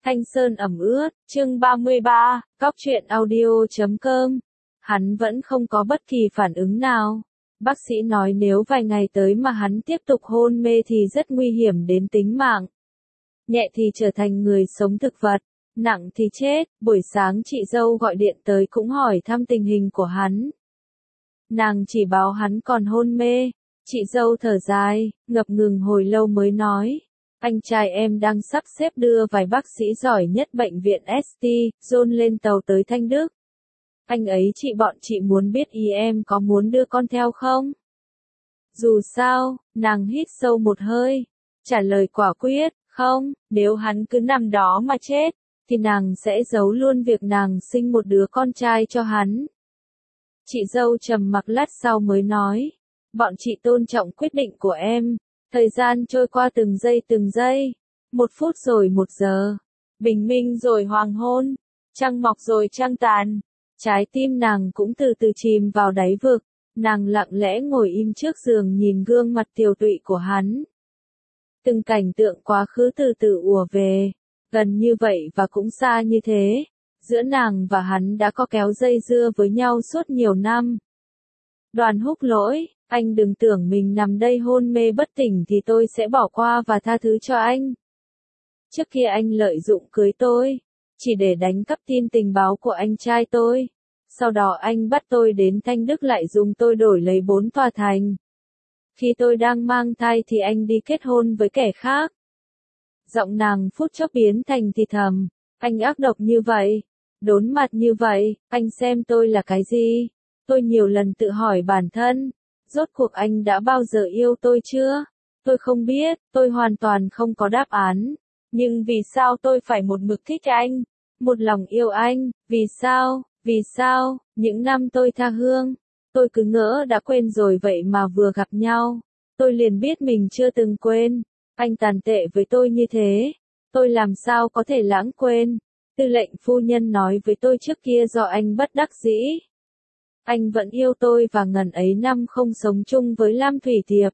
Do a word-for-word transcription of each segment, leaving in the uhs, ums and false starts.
Thanh Sơn ẩm ướt, chương ba mươi ba, Cóc truyện audio chấm com. Hắn vẫn không có bất kỳ phản ứng nào. Bác sĩ nói nếu vài ngày tới mà hắn tiếp tục hôn mê thì rất nguy hiểm đến tính mạng. Nhẹ thì trở thành người sống thực vật, nặng thì chết. Buổi sáng chị dâu gọi điện tới cũng hỏi thăm tình hình của hắn. Nàng chỉ báo hắn còn hôn mê. Chị dâu thở dài, ngập ngừng hồi lâu mới nói. Anh trai em đang sắp xếp đưa vài bác sĩ giỏi nhất bệnh viện ét tê, John lên tàu tới Thanh Đức. Anh ấy chị bọn chị muốn biết ý em có muốn đưa con theo không? Dù sao, nàng hít sâu một hơi, trả lời quả quyết, không, nếu hắn cứ nằm đó mà chết, thì nàng sẽ giấu luôn việc nàng sinh một đứa con trai cho hắn. Chị dâu trầm mặc lát sau mới nói, bọn chị tôn trọng quyết định của em. Thời gian trôi qua từng giây từng giây, một phút rồi một giờ, bình minh rồi hoàng hôn, trăng mọc rồi trăng tàn, trái tim nàng cũng từ từ chìm vào đáy vực, nàng lặng lẽ ngồi im trước giường nhìn gương mặt tiều tụy của hắn. Từng cảnh tượng quá khứ từ từ ùa về, gần như vậy và cũng xa như thế, giữa nàng và hắn đã có kéo dây dưa với nhau suốt nhiều năm. Đoàn Húc Lỗi, anh đừng tưởng mình nằm đây hôn mê bất tỉnh thì tôi sẽ bỏ qua và tha thứ cho anh. Trước kia anh lợi dụng cưới tôi, chỉ để đánh cắp tin tình báo của anh trai tôi. Sau đó anh bắt tôi đến Thanh Đức lại dùng tôi đổi lấy bốn tòa thành. Khi tôi đang mang thai thì anh đi kết hôn với kẻ khác. Giọng nàng phút chốc biến thành thì thầm, anh ác độc như vậy, đốn mặt như vậy, anh xem tôi là cái gì? Tôi nhiều lần tự hỏi bản thân. Rốt cuộc anh đã bao giờ yêu tôi chưa? Tôi không biết, tôi hoàn toàn không có đáp án. Nhưng vì sao tôi phải một mực thích anh? Một lòng yêu anh, vì sao? Vì sao? Những năm tôi tha hương, tôi cứ ngỡ đã quên rồi vậy mà vừa gặp nhau. Tôi liền biết mình chưa từng quên. Anh tàn tệ với tôi như thế. Tôi làm sao có thể lãng quên? Tư lệnh phu nhân nói với tôi trước kia do anh bất đắc dĩ. Anh vẫn yêu tôi và ngần ấy năm không sống chung với Lam Thủy Thiệp.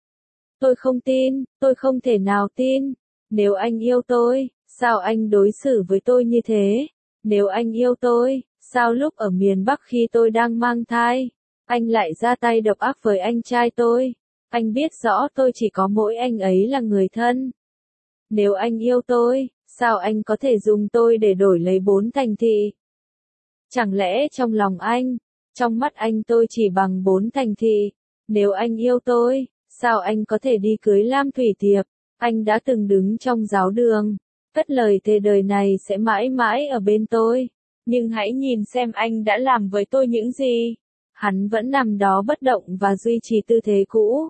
Tôi không tin, tôi không thể nào tin. Nếu anh yêu tôi, sao anh đối xử với tôi như thế? Nếu anh yêu tôi, sao lúc ở miền Bắc khi tôi đang mang thai, anh lại ra tay độc ác với anh trai tôi? Anh biết rõ tôi chỉ có mỗi anh ấy là người thân. Nếu anh yêu tôi, sao anh có thể dùng tôi để đổi lấy bốn thành thị? Chẳng lẽ trong lòng anh, trong mắt anh tôi chỉ bằng bốn thành thị? Nếu anh yêu tôi, sao anh có thể đi cưới Lam Thủy Thiệp? Anh đã từng đứng trong giáo đường, cất lời thề đời này sẽ mãi mãi ở bên tôi. Nhưng hãy nhìn xem anh đã làm với tôi những gì. Hắn vẫn nằm đó bất động và duy trì tư thế cũ.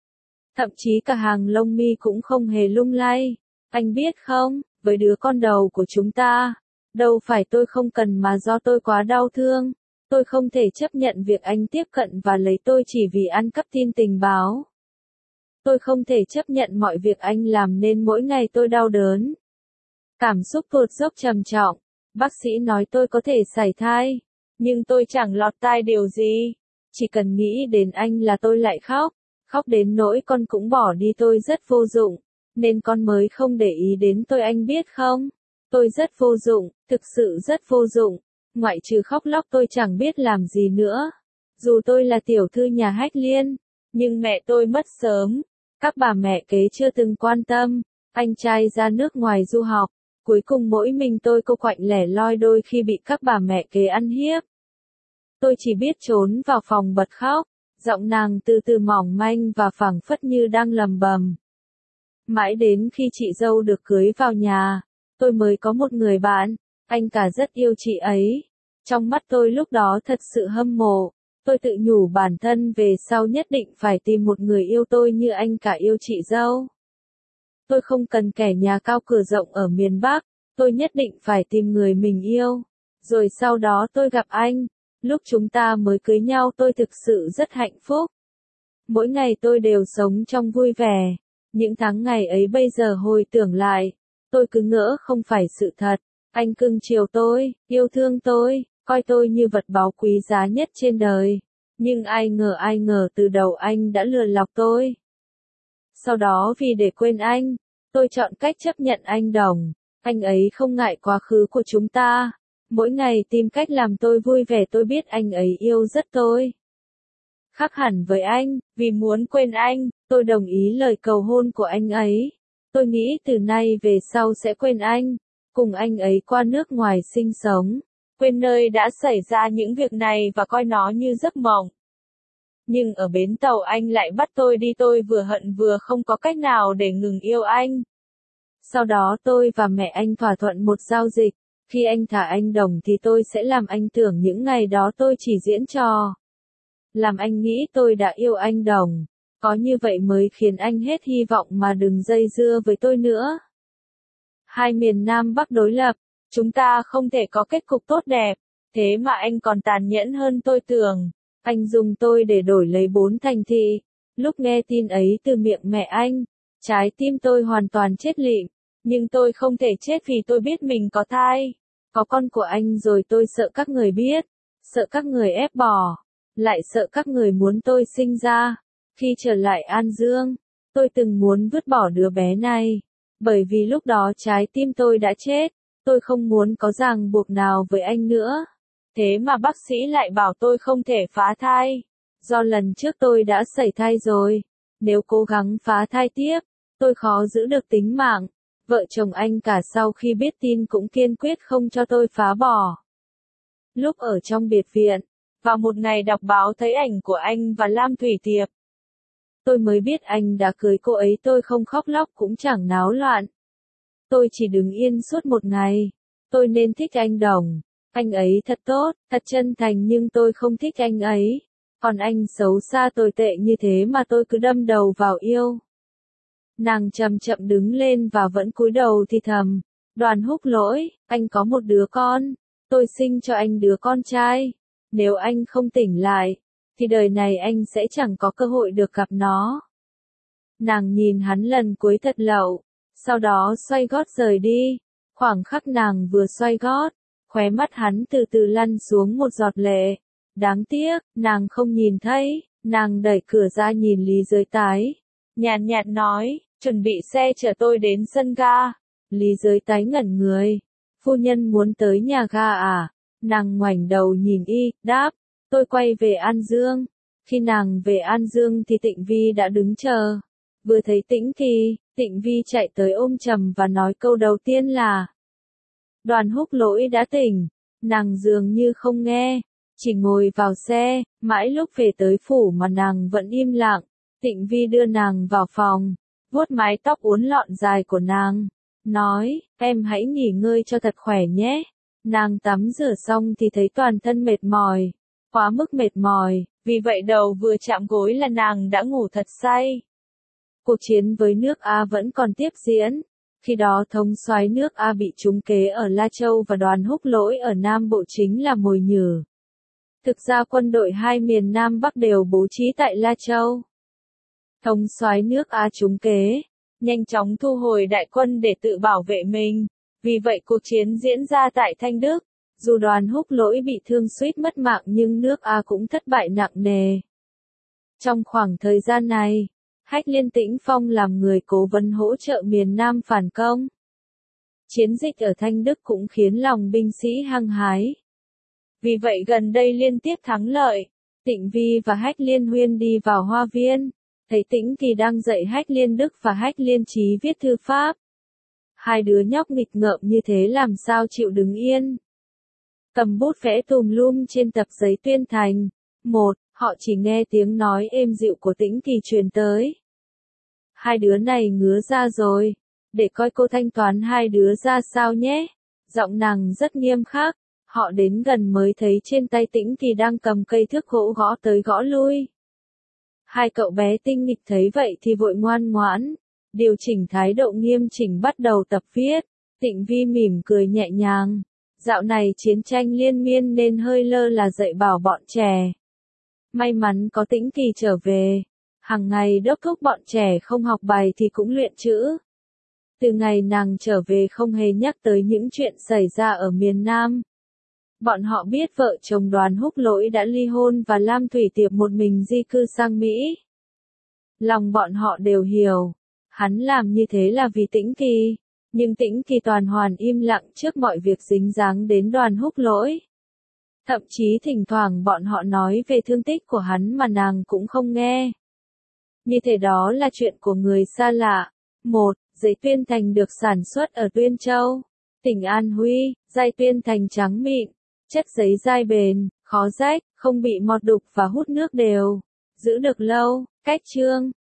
Thậm chí cả hàng lông mi cũng không hề lung lay. Anh biết không, với đứa con đầu của chúng ta, đâu phải tôi không cần mà do tôi quá đau thương. Tôi không thể chấp nhận việc anh tiếp cận và lấy tôi chỉ vì ăn cắp tin tình báo. Tôi không thể chấp nhận mọi việc anh làm nên mỗi ngày tôi đau đớn. Cảm xúc tụt dốc trầm trọng. Bác sĩ nói tôi có thể sảy thai. Nhưng tôi chẳng lọt tai điều gì. Chỉ cần nghĩ đến anh là tôi lại khóc. Khóc đến nỗi con cũng bỏ đi tôi rất vô dụng. Nên con mới không để ý đến tôi anh biết không? Tôi rất vô dụng, thực sự rất vô dụng. Ngoại trừ khóc lóc tôi chẳng biết làm gì nữa. Dù tôi là tiểu thư nhà Hách Liên, nhưng mẹ tôi mất sớm. Các bà mẹ kế chưa từng quan tâm. Anh trai ra nước ngoài du học. Cuối cùng mỗi mình tôi cô quạnh lẻ loi đôi khi bị các bà mẹ kế ăn hiếp. Tôi chỉ biết trốn vào phòng bật khóc. Giọng nàng từ từ mỏng manh và phảng phất như đang lầm bầm. Mãi đến khi chị dâu được cưới vào nhà, tôi mới có một người bạn. Anh cả rất yêu chị ấy. Trong mắt tôi lúc đó thật sự hâm mộ. Tôi tự nhủ bản thân về sau nhất định phải tìm một người yêu tôi như anh cả yêu chị dâu. Tôi không cần kẻ nhà cao cửa rộng ở miền Bắc. Tôi nhất định phải tìm người mình yêu. Rồi sau đó tôi gặp anh. Lúc chúng ta mới cưới nhau tôi thực sự rất hạnh phúc. Mỗi ngày tôi đều sống trong vui vẻ. Những tháng ngày ấy bây giờ hồi tưởng lại, tôi cứ ngỡ không phải sự thật. Anh cưng chiều tôi, yêu thương tôi, coi tôi như vật báu quý giá nhất trên đời. Nhưng ai ngờ ai ngờ từ đầu anh đã lừa lọc tôi. Sau đó vì để quên anh, tôi chọn cách chấp nhận anh Đồng. Anh ấy không ngại quá khứ của chúng ta. Mỗi ngày tìm cách làm tôi vui vẻ, tôi biết anh ấy yêu rất tôi. Khác hẳn với anh, vì muốn quên anh, tôi đồng ý lời cầu hôn của anh ấy. Tôi nghĩ từ nay về sau sẽ quên anh, cùng anh ấy qua nước ngoài sinh sống, quên nơi đã xảy ra những việc này và coi nó như giấc mộng. Nhưng ở bến tàu anh lại bắt tôi đi, tôi vừa hận vừa không có cách nào để ngừng yêu anh. Sau đó tôi và mẹ anh thỏa thuận một giao dịch, khi anh thả anh Đồng thì tôi sẽ làm anh tưởng những ngày đó tôi chỉ diễn trò. Làm anh nghĩ tôi đã yêu anh Đồng, có như vậy mới khiến anh hết hy vọng mà đừng dây dưa với tôi nữa. Hai miền Nam Bắc đối lập, chúng ta không thể có kết cục tốt đẹp, thế mà anh còn tàn nhẫn hơn tôi tưởng. Anh dùng tôi để đổi lấy bốn thành thị. Lúc nghe tin ấy từ miệng mẹ anh, trái tim tôi hoàn toàn chết lịm, nhưng tôi không thể chết vì tôi biết mình có thai, có con của anh rồi. Tôi sợ các người biết, sợ các người ép bỏ, lại sợ các người muốn tôi sinh ra. Khi trở lại An Dương, tôi từng muốn vứt bỏ đứa bé này, bởi vì lúc đó trái tim tôi đã chết, tôi không muốn có ràng buộc nào với anh nữa. Thế mà bác sĩ lại bảo tôi không thể phá thai, do lần trước tôi đã sẩy thai rồi, nếu cố gắng phá thai tiếp, tôi khó giữ được tính mạng. Vợ chồng anh cả sau khi biết tin cũng kiên quyết không cho tôi phá bỏ. Lúc ở trong biệt viện, vào một ngày đọc báo thấy ảnh của anh và Lam Thủy Tiệp, tôi mới biết anh đã cưới cô ấy. Tôi không khóc lóc cũng chẳng náo loạn. Tôi chỉ đứng yên suốt một ngày. Tôi nên thích anh Đồng. Anh ấy thật tốt, thật chân thành, nhưng tôi không thích anh ấy. Còn anh xấu xa tồi tệ như thế mà tôi cứ đâm đầu vào yêu. Nàng chậm chậm đứng lên và vẫn cúi đầu thì thầm. Đoàn Húc Lỗi, anh có một đứa con. Tôi sinh cho anh đứa con trai. Nếu anh không tỉnh lại, thì đời này anh sẽ chẳng có cơ hội được gặp nó. Nàng nhìn hắn lần cuối thật lậu, sau đó xoay gót rời đi. Khoảng khắc nàng vừa xoay gót, khóe mắt hắn từ từ lăn xuống một giọt lệ. Đáng tiếc, nàng không nhìn thấy. Nàng đẩy cửa ra nhìn Lý Giới Tái, nhàn nhạt nói, chuẩn bị xe chở tôi đến sân ga. Lý Giới Tái ngẩn người. Phu nhân muốn tới nhà ga à? Nàng ngoảnh đầu nhìn y, đáp, tôi quay về An Dương. Khi nàng về An Dương thì Tịnh Vi đã đứng chờ. Vừa thấy Tĩnh Kỳ, Tịnh Vi chạy tới ôm chầm và nói câu đầu tiên là: Đoàn Húc Lỗi đã tỉnh. Nàng dường như không nghe, chỉ ngồi vào xe, mãi lúc về tới phủ mà nàng vẫn im lặng. Tịnh Vi đưa nàng vào phòng, vuốt mái tóc uốn lọn dài của nàng, nói, em hãy nghỉ ngơi cho thật khỏe nhé. Nàng tắm rửa xong thì thấy toàn thân mệt mỏi, quá mức mệt mỏi, vì vậy đầu vừa chạm gối là nàng đã ngủ thật say. Cuộc chiến với nước A vẫn còn tiếp diễn. Khi đó thống soái nước A bị trúng kế ở La Châu và Đoàn Húc Lỗi ở Nam Bộ chính là mồi nhử. Thực ra quân đội hai miền Nam Bắc đều bố trí tại La Châu. Thống soái nước A trúng kế, nhanh chóng thu hồi đại quân để tự bảo vệ mình. Vì vậy cuộc chiến diễn ra tại Thanh Đức. Dù Đoàn Húc Lỗi bị thương suýt mất mạng nhưng nước A cũng thất bại nặng nề. Trong khoảng thời gian này, Hách Liên Tĩnh Phong làm người cố vấn hỗ trợ miền Nam phản công. Chiến dịch ở Thanh Đức cũng khiến lòng binh sĩ hăng hái. Vì vậy gần đây liên tiếp thắng lợi. Tịnh Vi và Hách Liên Huyên đi vào hoa viên, thấy Tĩnh Kỳ đang dạy Hách Liên Đức và Hách Liên Chí viết thư pháp. Hai đứa nhóc nghịch ngợm như thế làm sao chịu đứng yên. Cầm bút vẽ tùm lum trên tập giấy tuyên thành. Một, họ chỉ nghe tiếng nói êm dịu của Tĩnh Kỳ truyền tới. Hai đứa này ngứa ra rồi, để coi cô thanh toán hai đứa ra sao nhé. Giọng nàng rất nghiêm khắc. Họ đến gần mới thấy trên tay Tĩnh Kỳ đang cầm cây thước gỗ gõ tới gõ lui. Hai cậu bé tinh nghịch thấy vậy thì vội ngoan ngoãn, điều chỉnh thái độ nghiêm chỉnh bắt đầu tập viết. Tịnh Vi mỉm cười nhẹ nhàng. Dạo này chiến tranh liên miên nên hơi lơ là dạy bảo bọn trẻ. May mắn có Tĩnh Kỳ trở về. Hàng ngày đốc thúc bọn trẻ không học bài thì cũng luyện chữ. Từ ngày nàng trở về không hề nhắc tới những chuyện xảy ra ở miền Nam. Bọn họ biết vợ chồng Đoàn Húc Lỗi đã ly hôn và Lam Thủy Tiệp một mình di cư sang Mỹ. Lòng bọn họ đều hiểu, hắn làm như thế là vì Tĩnh Kỳ. Nhưng Tĩnh Kỳ toàn hoàn im lặng trước mọi việc dính dáng đến Đoàn Húc Lỗi. Thậm chí thỉnh thoảng bọn họ nói về thương tích của hắn mà nàng cũng không nghe. Như thế đó là chuyện của người xa lạ. một. Giấy tuyên thành được sản xuất ở Tuyên Châu, tỉnh An Huy. Giấy tuyên thành trắng mịn, chất giấy dai bền, khó rách, không bị mọt đục và hút nước đều, giữ được lâu. Cách chương